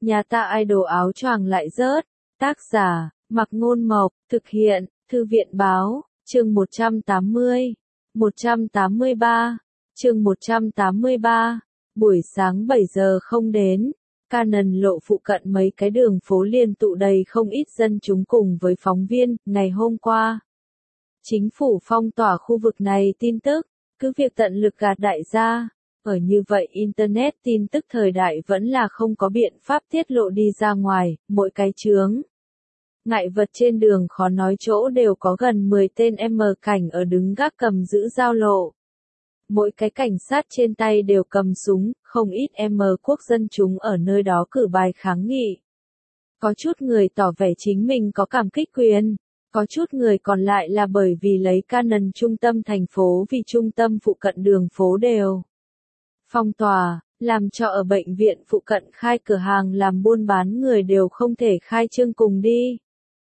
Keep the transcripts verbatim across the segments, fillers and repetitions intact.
Nhà ta idol áo choàng lại rớt. Tác giả, Mặc Ngôn Mộc, thực hiện, Thư viện Báo, chương một trăm tám mươi. một trăm tám mươi ba. Chương một trăm tám mươi ba. Buổi sáng bảy giờ không đến, Canon lộ phụ cận mấy cái đường phố liền tụ đầy không ít dân chúng cùng với phóng viên. Ngày hôm qua, chính phủ phong tỏa khu vực này tin tức, cứ việc tận lực gạt đại gia. Ở như vậy Internet tin tức thời đại vẫn là không có biện pháp tiết lộ đi ra ngoài, mỗi cái chướng ngại vật trên đường khó nói chỗ đều có gần mười tên M cảnh ở đứng gác cầm giữ giao lộ. Mỗi cái cảnh sát trên tay đều cầm súng, không ít M quốc dân chúng ở nơi đó cử bài kháng nghị. Có chút người tỏ vẻ chính mình có cảm kích quyền, có chút người còn lại là bởi vì lấy Canon trung tâm thành phố vì trung tâm phụ cận đường phố đều phong tỏa, làm cho ở bệnh viện phụ cận khai cửa hàng làm buôn bán người đều không thể khai trương cùng đi.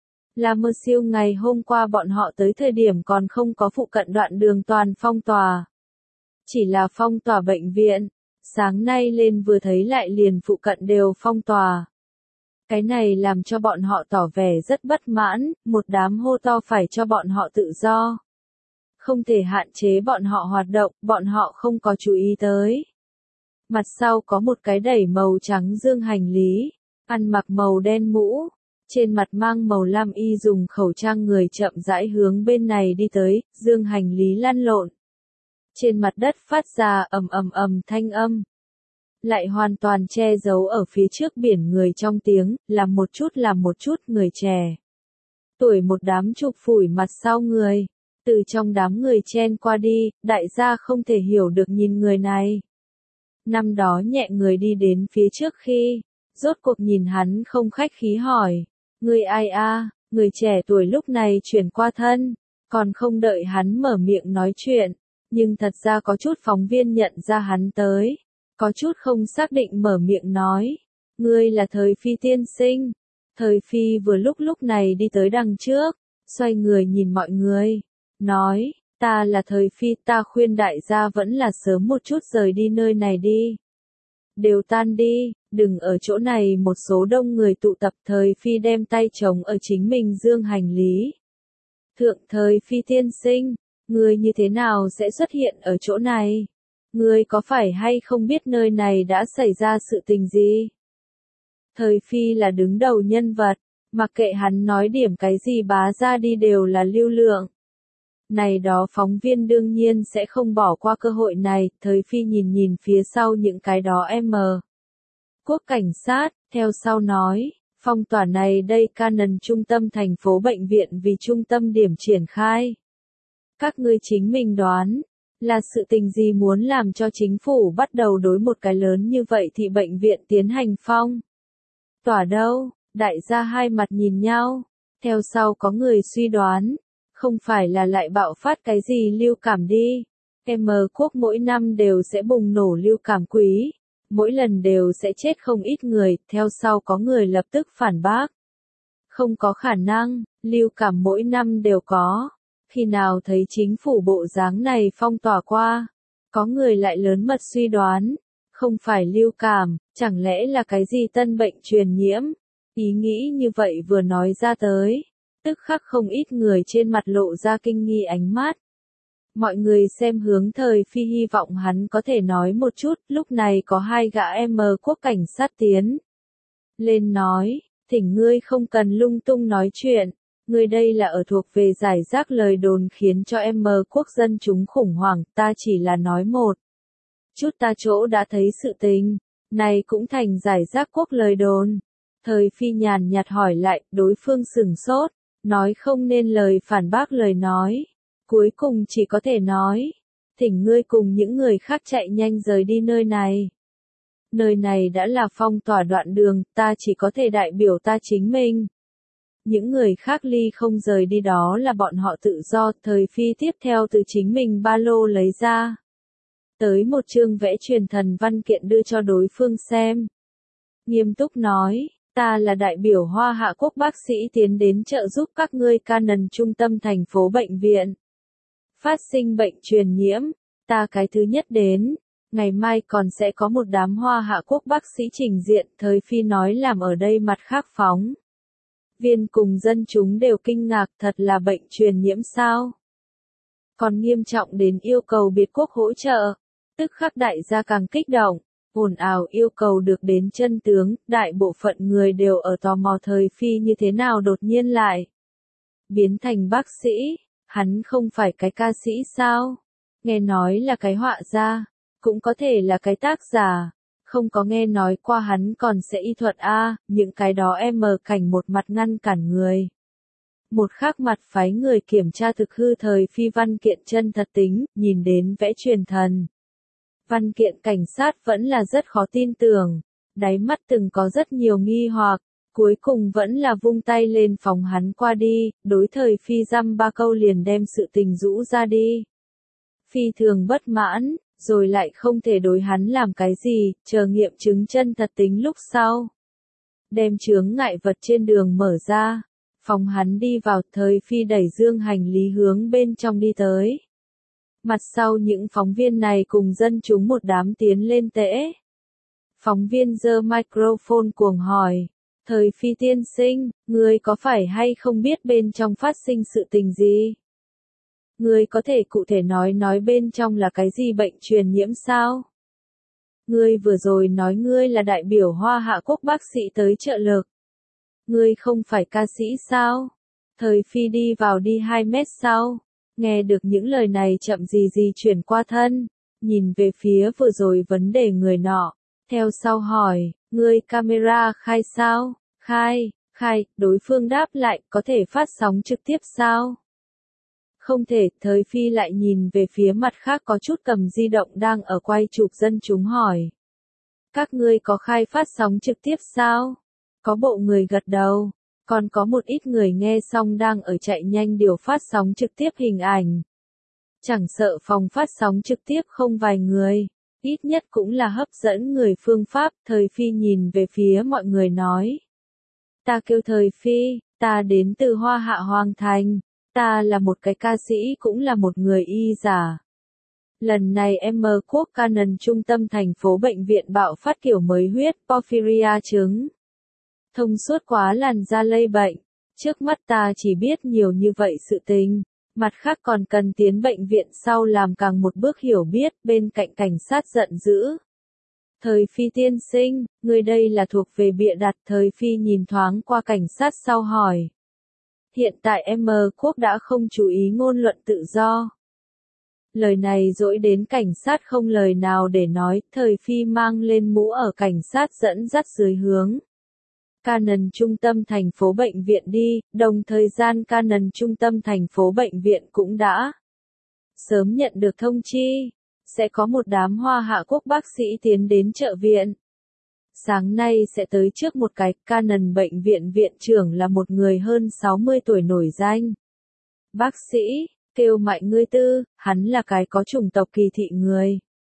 Là mơ siêu ngày hôm qua bọn họ tới thời điểm còn không có phụ cận đoạn đường toàn phong tỏa. Chỉ là phong tỏa bệnh viện, sáng nay lên vừa thấy lại liền phụ cận đều phong tỏa. Cái này làm cho bọn họ tỏ vẻ rất bất mãn, một đám hô to phải cho bọn họ tự do. Không thể hạn chế bọn họ hoạt động, bọn họ không có chú ý tới. Mặt sau có một cái đẩy màu trắng dương hành lý, ăn mặc màu đen mũ, trên mặt mang màu lam y dùng khẩu trang người chậm rãi hướng bên này đi tới, dương hành lý lăn lộn. Trên mặt đất phát ra ầm ầm ầm thanh âm. Lại hoàn toàn che giấu ở phía trước biển người trong tiếng, làm một chút làm một chút người trẻ. Tuổi một đám chụp phủi mặt sau người, từ trong đám người chen qua đi, đại gia không thể hiểu được nhìn người này. Năm đó nhẹ người đi đến phía trước khi, rốt cuộc nhìn hắn không khách khí hỏi, người ai a? Người trẻ tuổi lúc này chuyển qua thân, còn không đợi hắn mở miệng nói chuyện, nhưng thật ra có chút phóng viên nhận ra hắn tới, có chút không xác định mở miệng nói, ngươi là Thời Phi tiên sinh. Thời Phi vừa lúc lúc này đi tới đằng trước, xoay người nhìn mọi người, nói, ta là Thời Phi, ta khuyên đại gia vẫn là sớm một chút rời đi nơi này đi. Đều tan đi, đừng ở chỗ này một số đông người tụ tập. Thời Phi đem tay chống ở chính mình dương hành lý. Thượng Thời Phi tiên sinh, ngươi như thế nào sẽ xuất hiện ở chỗ này? Ngươi có phải hay không biết nơi này đã xảy ra sự tình gì? Thời Phi là đứng đầu nhân vật, mặc kệ hắn nói điểm cái gì bá ra đi đều là lưu lượng. Này đó phóng viên đương nhiên sẽ không bỏ qua cơ hội này. Thời Phi nhìn nhìn phía sau những cái đó M quốc cảnh sát, theo sau nói, phong tỏa này đây Canon trung tâm thành phố bệnh viện vì trung tâm điểm triển khai. Các ngươi chính mình đoán, là sự tình gì muốn làm cho chính phủ bắt đầu đối một cái lớn như vậy thì bệnh viện tiến hành phong tỏa đâu? Đại gia hai mặt nhìn nhau, theo sau có người suy đoán, không phải là lại bạo phát cái gì lưu cảm đi. M quốc mỗi năm đều sẽ bùng nổ lưu cảm quý, mỗi lần đều sẽ chết không ít người, theo sau có người lập tức phản bác. Không có khả năng, lưu cảm mỗi năm đều có. Khi nào thấy chính phủ bộ dáng này phong tỏa qua? Có người lại lớn mật suy đoán, không phải lưu cảm, chẳng lẽ là cái gì tân bệnh truyền nhiễm? Ý nghĩ như vậy vừa nói ra tới, tức khắc không ít người trên mặt lộ ra kinh nghi ánh mắt. Mọi người xem hướng Thời Phi hy vọng hắn có thể nói một chút. Lúc này có hai gã M quốc cảnh sát tiến lên nói, thỉnh ngươi không cần lung tung nói chuyện. Người đây là ở thuộc về giải rác lời đồn khiến cho M quốc dân chúng khủng hoảng, ta chỉ là nói một chút ta chỗ đã thấy sự tình, này cũng thành giải rác quốc lời đồn. Thời Phi nhàn nhạt hỏi lại, đối phương sửng sốt, nói không nên lời phản bác lời nói, cuối cùng chỉ có thể nói, thỉnh ngươi cùng những người khác chạy nhanh rời đi nơi này. Nơi này đã là phong tỏa đoạn đường, ta chỉ có thể đại biểu ta chính mình. Những người khác ly không rời đi đó là bọn họ tự do. Thời Phi tiếp theo từ chính mình ba lô lấy ra tới một chương vẽ truyền thần văn kiện đưa cho đối phương xem. Nghiêm túc nói, ta là đại biểu Hoa Hạ quốc bác sĩ tiến đến trợ giúp các ngươi Canon trung tâm thành phố bệnh viện. Phát sinh bệnh truyền nhiễm, ta cái thứ nhất đến, Ngày mai còn sẽ có một đám Hoa Hạ quốc bác sĩ trình diện, Thời Phi nói làm ở đây mặt khác phóng. Viên cùng dân chúng đều kinh ngạc, thật là bệnh truyền nhiễm sao? Còn nghiêm trọng đến yêu cầu biệt quốc hỗ trợ. Tức khắc đại gia càng kích động, ồn ào yêu cầu được đến chân tướng, đại bộ phận người đều ở tò mò Thời Phi như thế nào đột nhiên lại biến thành bác sĩ, hắn không phải cái ca sĩ sao? Nghe nói là cái họa gia, cũng có thể là cái tác giả, không có nghe nói qua hắn còn sẽ y thuật a, những cái đó em mờ cảnh một mặt ngăn cản người. Một khác mặt phái người kiểm tra thực hư Thời Phi văn kiện chân thật tính, nhìn đến vẽ truyền thần. Văn kiện cảnh sát vẫn là rất khó tin tưởng, đáy mắt từng có rất nhiều nghi hoặc, cuối cùng vẫn là vung tay lên phóng hắn qua đi, đối Thời Phi dăm ba câu liền đem sự tình rũ ra đi. Phi thường bất mãn, rồi lại không thể đối hắn làm cái gì, chờ nghiệm chứng chân thật tính lúc sau. Đem chướng ngại vật trên đường mở ra, phóng hắn đi vào, Thời Phi đẩy dương hành lý hướng bên trong đi tới. Mặt sau những phóng viên này cùng dân chúng một đám tiến lên tễ. Phóng viên giơ microphone cuồng hỏi, Thời Phi tiên sinh, người có phải hay không biết bên trong phát sinh sự tình gì? Ngươi có thể cụ thể nói nói bên trong là cái gì bệnh truyền nhiễm sao? Ngươi vừa rồi nói ngươi là đại biểu Hoa Hạ quốc bác sĩ tới trợ lực. Ngươi không phải ca sĩ sao? Thời Phi đi vào đi hai mét sau. Nghe được những lời này chậm gì gì chuyển qua thân. Nhìn về phía vừa rồi vấn đề người nọ. Theo sau hỏi, ngươi camera khai sao? Khai, khai, đối phương đáp lại, có thể phát sóng trực tiếp sao? Không thể, Thời Phi lại nhìn về phía mặt khác có chút cầm di động đang ở quay chụp dân chúng hỏi. Các ngươi có khai phát sóng trực tiếp sao? Có bộ người gật đầu, còn có một ít người nghe xong đang ở chạy nhanh điều phát sóng trực tiếp hình ảnh. Chẳng sợ phòng phát sóng trực tiếp không vài người, ít nhất cũng là hấp dẫn người phương pháp, Thời Phi nhìn về phía mọi người nói. Ta kêu Thời Phi, ta đến từ Hoa Hạ Hoàng Thành. Ta là một cái ca sĩ cũng là một người y giả. Lần này em mờ quốc Canon trung tâm thành phố bệnh viện bạo phát kiểu mới huyết porphyria chứng. Thông suốt quá làn da lây bệnh. Trước mắt ta chỉ biết nhiều như vậy sự tình. Mặt khác còn cần tiến bệnh viện sau làm càng một bước hiểu biết bên cạnh cảnh sát giận dữ. Thời Phi tiên sinh, người đây là thuộc về bịa đặt. Thời Phi nhìn thoáng qua cảnh sát sau hỏi. Hiện tại em mờ quốc đã không chú ý ngôn luận tự do. Lời này dỗi đến cảnh sát không lời nào để nói, Thời Phi mang lên mũ ở cảnh sát dẫn dắt dưới hướng. Canon trung tâm thành phố bệnh viện đi, đồng thời gian Canon trung tâm thành phố bệnh viện cũng đã sớm nhận được thông chi, sẽ có một đám Hoa Hạ quốc bác sĩ tiến đến trợ viện. Sáng nay sẽ tới trước một cái, Canon bệnh viện viện trưởng là một người hơn sáu mươi tuổi nổi danh. Bác sĩ, kêu Mạnh Ngươi Tư, hắn là cái có chủng tộc kỳ thị người.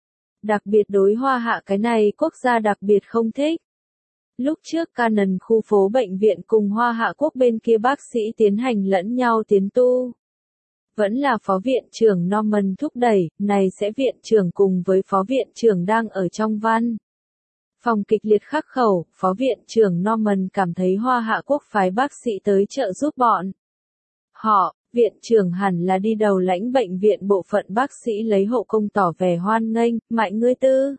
Đặc biệt đối Hoa Hạ cái này quốc gia đặc biệt không thích. Lúc trước Canon khu phố bệnh viện cùng Hoa Hạ quốc bên kia bác sĩ tiến hành lẫn nhau tiến tu. Vẫn là phó viện trưởng Norman thúc đẩy, này sẽ viện trưởng cùng với phó viện trưởng đang ở trong văn. Phòng kịch liệt khắc khẩu, phó viện trưởng Norman cảm thấy Hoa Hạ quốc phái bác sĩ tới trợ giúp bọn. Họ, viện trưởng hẳn là đi đầu lãnh bệnh viện bộ phận bác sĩ lấy hộ công tỏ vẻ hoan nghênh, Mạnh Ngươi Tư.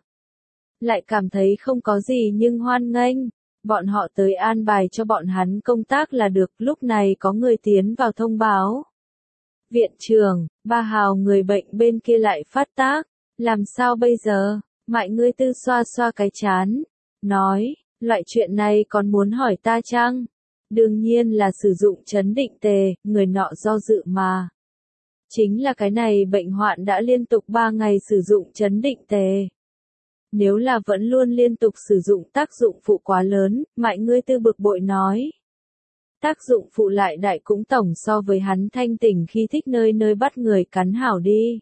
Lại cảm thấy không có gì nhưng hoan nghênh, bọn họ tới an bài cho bọn hắn công tác là được, lúc này có người tiến vào thông báo. Viện trưởng, ba hào người bệnh bên kia lại phát tác, làm sao bây giờ? Mạnh Ngươi Tư xoa xoa cái chán, nói, loại chuyện này còn muốn hỏi ta chăng? Đương nhiên là sử dụng trấn định tề, người nọ do dự mà. Chính là cái này bệnh hoạn đã liên tục ba ngày sử dụng trấn định tề. Nếu là vẫn luôn liên tục sử dụng tác dụng phụ quá lớn, Mạnh Ngươi Tư bực bội nói. Tác dụng phụ lại đại cũng tổng so với hắn thanh tỉnh khi thích nơi nơi bắt người cắn hảo đi.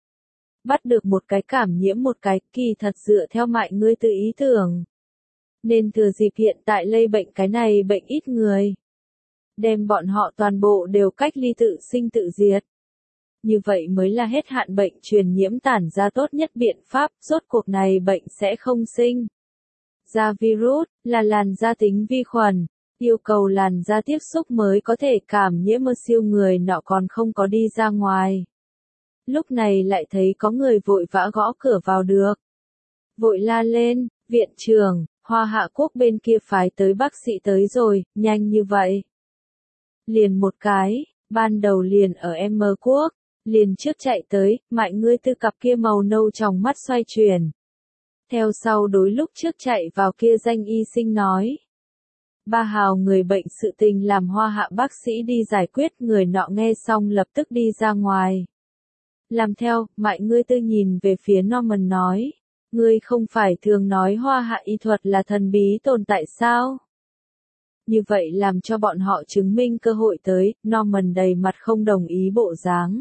Bắt được một cái cảm nhiễm một cái, kỳ thật dựa theo Mạnh Ngươi Tư ý tưởng. Nên thừa dịp hiện tại lây bệnh cái này bệnh ít người. Đem bọn họ toàn bộ đều cách ly tự sinh tự diệt. Như vậy mới là hết hạn bệnh truyền nhiễm tản ra tốt nhất biện pháp, rốt cuộc này bệnh sẽ không sinh ra virus, là làn da tính vi khuẩn, yêu cầu làn da tiếp xúc mới có thể cảm nhiễm mơ siêu người nọ còn không có đi ra ngoài. Lúc này lại thấy có người vội vã gõ cửa vào được. Vội la lên, viện trưởng, Hoa Hạ Quốc bên kia phái tới bác sĩ tới rồi, nhanh như vậy. Liền một cái, ban đầu liền ở M Quốc, liền trước chạy tới, mại ngươi tư cặp kia màu nâu trong mắt xoay chuyển. Theo sau đối lúc trước chạy vào kia danh y sinh nói. Ba hào người bệnh sự tình làm Hoa Hạ bác sĩ đi giải quyết, người nọ nghe xong lập tức đi ra ngoài. Làm theo, mại ngươi tư nhìn về phía Norman nói. Ngươi không phải thường nói Hoa Hạ y thuật là thần bí tồn tại sao? Như vậy làm cho bọn họ chứng minh cơ hội tới, Norman đầy mặt không đồng ý bộ dáng.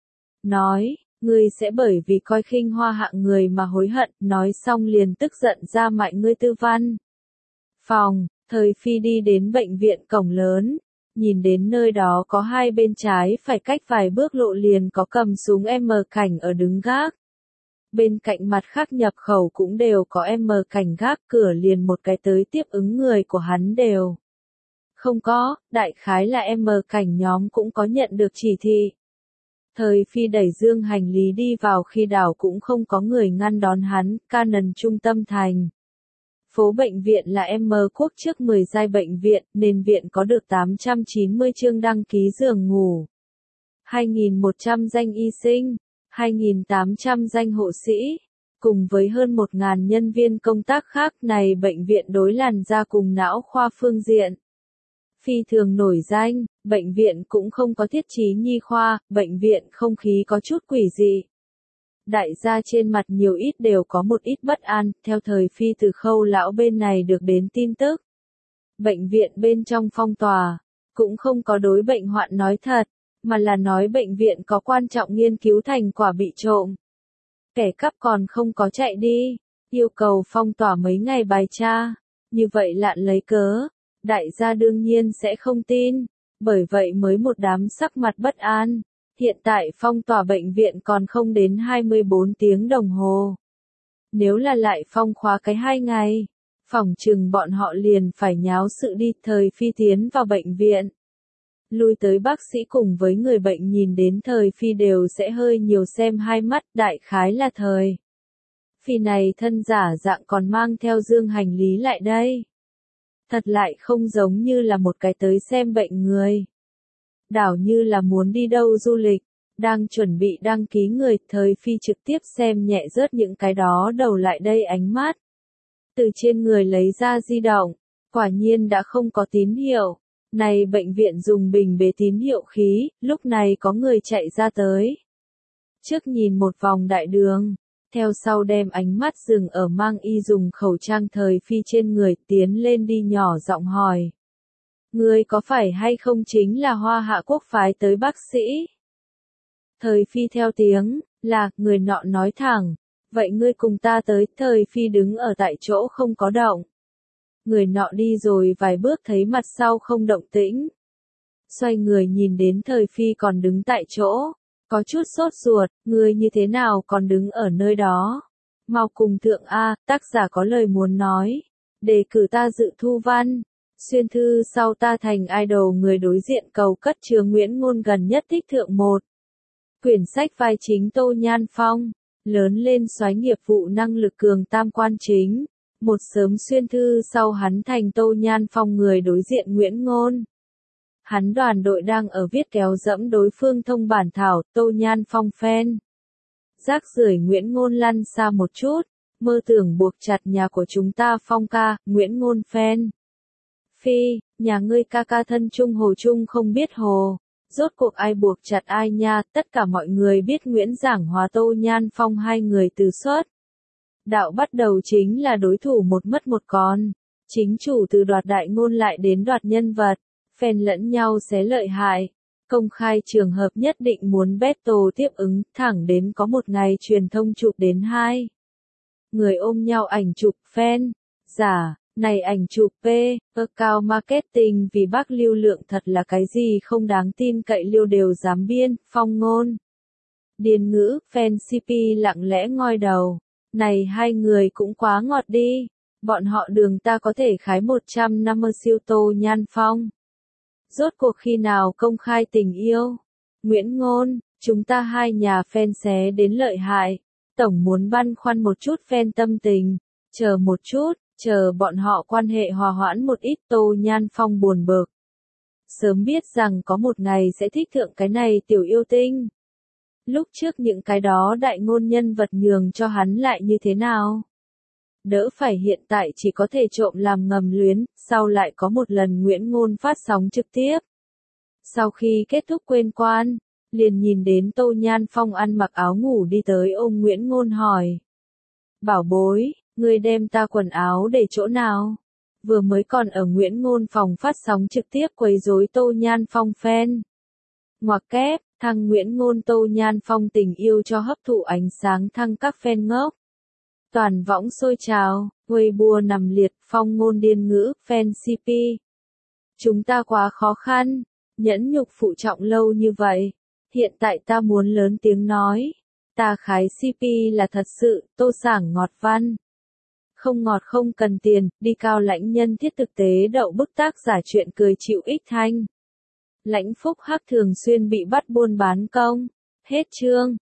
Nói, ngươi sẽ bởi vì coi khinh Hoa Hạ người mà hối hận, nói xong liền tức giận ra mại ngươi tư văn. Phòng, thời phi đi đến bệnh viện cổng lớn, nhìn đến nơi đó có hai bên trái phải cách vài bước lộ liền có cầm súng M cảnh ở đứng gác. Bên cạnh mặt khác nhập khẩu cũng đều có M cảnh gác, cửa liền một cái tới tiếp ứng người của hắn đều. Không có, đại khái là M cảnh nhóm cũng có nhận được chỉ thị. Thời phi đẩy dương hành lý đi vào khi đảo cũng không có người ngăn đón hắn, Canon trung tâm thành. Phố bệnh viện là M Quốc trước mười giai bệnh viện, nên viện có được tám trăm chín mươi chương đăng ký giường ngủ. hai nghìn một trăm danh y sinh, hai nghìn tám trăm danh hộ sĩ, cùng với hơn một nghìn nhân viên công tác khác này bệnh viện đối làn da cùng não khoa phương diện. Phi thường nổi danh, bệnh viện cũng không có thiết trí nhi khoa, bệnh viện không khí có chút quỷ dị. Đại gia trên mặt nhiều ít đều có một ít bất an, theo thời phi từ Khâu lão bên này được đến tin tức. Bệnh viện bên trong phong tỏa, cũng không có đối bệnh hoạn nói thật, mà là nói bệnh viện có quan trọng nghiên cứu thành quả bị trộm. Kẻ cắp còn không có chạy đi, yêu cầu phong tỏa mấy ngày bài tra, như vậy lạn lấy cớ. Đại gia đương nhiên sẽ không tin, bởi vậy mới một đám sắc mặt bất an. Hiện tại phong tỏa bệnh viện còn không đến hai mươi bốn tiếng đồng hồ. Nếu là lại phong khóa cái hai ngày, phỏng chừng bọn họ liền phải nháo sự đi. Thời phi tiến vào bệnh viện. Lui tới bác sĩ cùng với người bệnh nhìn đến thời phi đều sẽ hơi nhiều xem hai mắt, đại khái là thời phi này thân giả dạng còn mang theo dương hành lý lại đây. Thật lại không giống như là một cái tới xem bệnh người. Đảo như là muốn đi đâu du lịch, đang chuẩn bị đăng ký người, thời phi trực tiếp xem nhẹ rớt những cái đó đầu lại đây ánh mắt. Từ trên người lấy ra di động, quả nhiên đã không có tín hiệu. Này bệnh viện dùng bình bế tín hiệu khí, lúc này có người chạy ra tới. Trước nhìn một vòng đại đường. Theo sau đem ánh mắt dừng ở mang y dùng khẩu trang thời phi trên người, tiến lên đi nhỏ giọng hỏi. Ngươi có phải hay không chính là Hoa Hạ Quốc phái tới bác sĩ? Thời phi theo tiếng, là, người nọ nói thẳng. Vậy ngươi cùng ta tới, thời phi đứng ở tại chỗ không có động. Người nọ đi rồi vài bước thấy mặt sau không động tĩnh. Xoay người nhìn đến thời phi còn đứng tại chỗ. Có chút sốt ruột, ngươi như thế nào còn đứng ở nơi đó? Mau cùng thượng A, tác giả có lời muốn nói. Đề cử ta dự thu văn. Xuyên thư sau ta thành idol người đối diện cầu cất chứa Nguyễn Ngôn gần nhất thích thượng một. Quyển sách vai chính Tô Nhan Phong. Lớn lên soái nghiệp vụ năng lực cường tam quan chính. Một sớm xuyên thư sau hắn thành Tô Nhan Phong người đối diện Nguyễn Ngôn. Hắn đoàn đội đang ở viết kéo dẫm đối phương thông bản thảo, Tô Nhan Phong fan. Rác rưởi Nguyễn Ngôn lăn xa một chút, mơ tưởng buộc chặt nhà của chúng ta Phong ca, Nguyễn Ngôn fan. Phi, nhà ngươi ca ca thân chung hồ chung không biết hồ. Rốt cuộc ai buộc chặt ai nha, tất cả mọi người biết Nguyễn Giảng Hòa Tô Nhan Phong hai người từ xuất. Đạo bắt đầu chính là đối thủ một mất một còn. Chính chủ từ đoạt đại ngôn lại đến đoạt nhân vật. Fan lẫn nhau xé lợi hại. Công khai trường hợp nhất định muốn battle tiếp ứng, thẳng đến có một ngày truyền thông chụp đến hai. Người ôm nhau ảnh chụp fan. Giả, này ảnh chụp P, account marketing vì bác lưu lượng thật là cái gì không đáng tin cậy liêu đều dám biên, Phong ngôn. Điền Ngữ, fan xê pê lặng lẽ ngoi đầu. Này hai người cũng quá ngọt đi. Bọn họ Đường ta có thể khái một trăm năm mươi siêu Tô Nhan Phong. Rốt cuộc khi nào công khai tình yêu? Nguyễn Ngôn, chúng ta hai nhà fan xé đến lợi hại. Tổng muốn băn khoăn một chút fan tâm tình. Chờ một chút, chờ bọn họ quan hệ hòa hoãn một ít. Tô Nhan Phong buồn bực. Sớm biết rằng có một ngày sẽ thích thượng cái này tiểu yêu tinh. Lúc trước những cái đó đại ngôn nhân vật nhường cho hắn lại như thế nào? Đỡ phải hiện tại chỉ có thể trộm làm ngầm luyến, sau lại có một lần Nguyễn Ngôn phát sóng trực tiếp. Sau khi kết thúc quên quan, liền nhìn đến Tô Nhan Phong ăn mặc áo ngủ đi tới ôm Nguyễn Ngôn hỏi. Bảo bối, ngươi đem ta quần áo để chỗ nào? Vừa mới còn ở Nguyễn Ngôn phòng phát sóng trực tiếp quấy rối Tô Nhan Phong fan. Ngoặc kép, thằng Nguyễn Ngôn Tô Nhan Phong tình yêu cho hấp thụ ánh sáng thăng các fan ngốc. Toàn võng sôi trào, Weibo nằm liệt, Phong Ngôn Điền Ngữ, fan xê pê. Chúng ta quá khó khăn, nhẫn nhục phụ trọng lâu như vậy. Hiện tại ta muốn lớn tiếng nói. Ta khái xê pê là thật sự, Tô Sảng ngọt văn. Không ngọt không cần tiền, đi cao lãnh nhân thiết thực tế đậu bức tác giả chuyện cười chịu ích thanh. Lãnh Phúc Hắc thường xuyên bị bắt buôn bán công. Hết chương.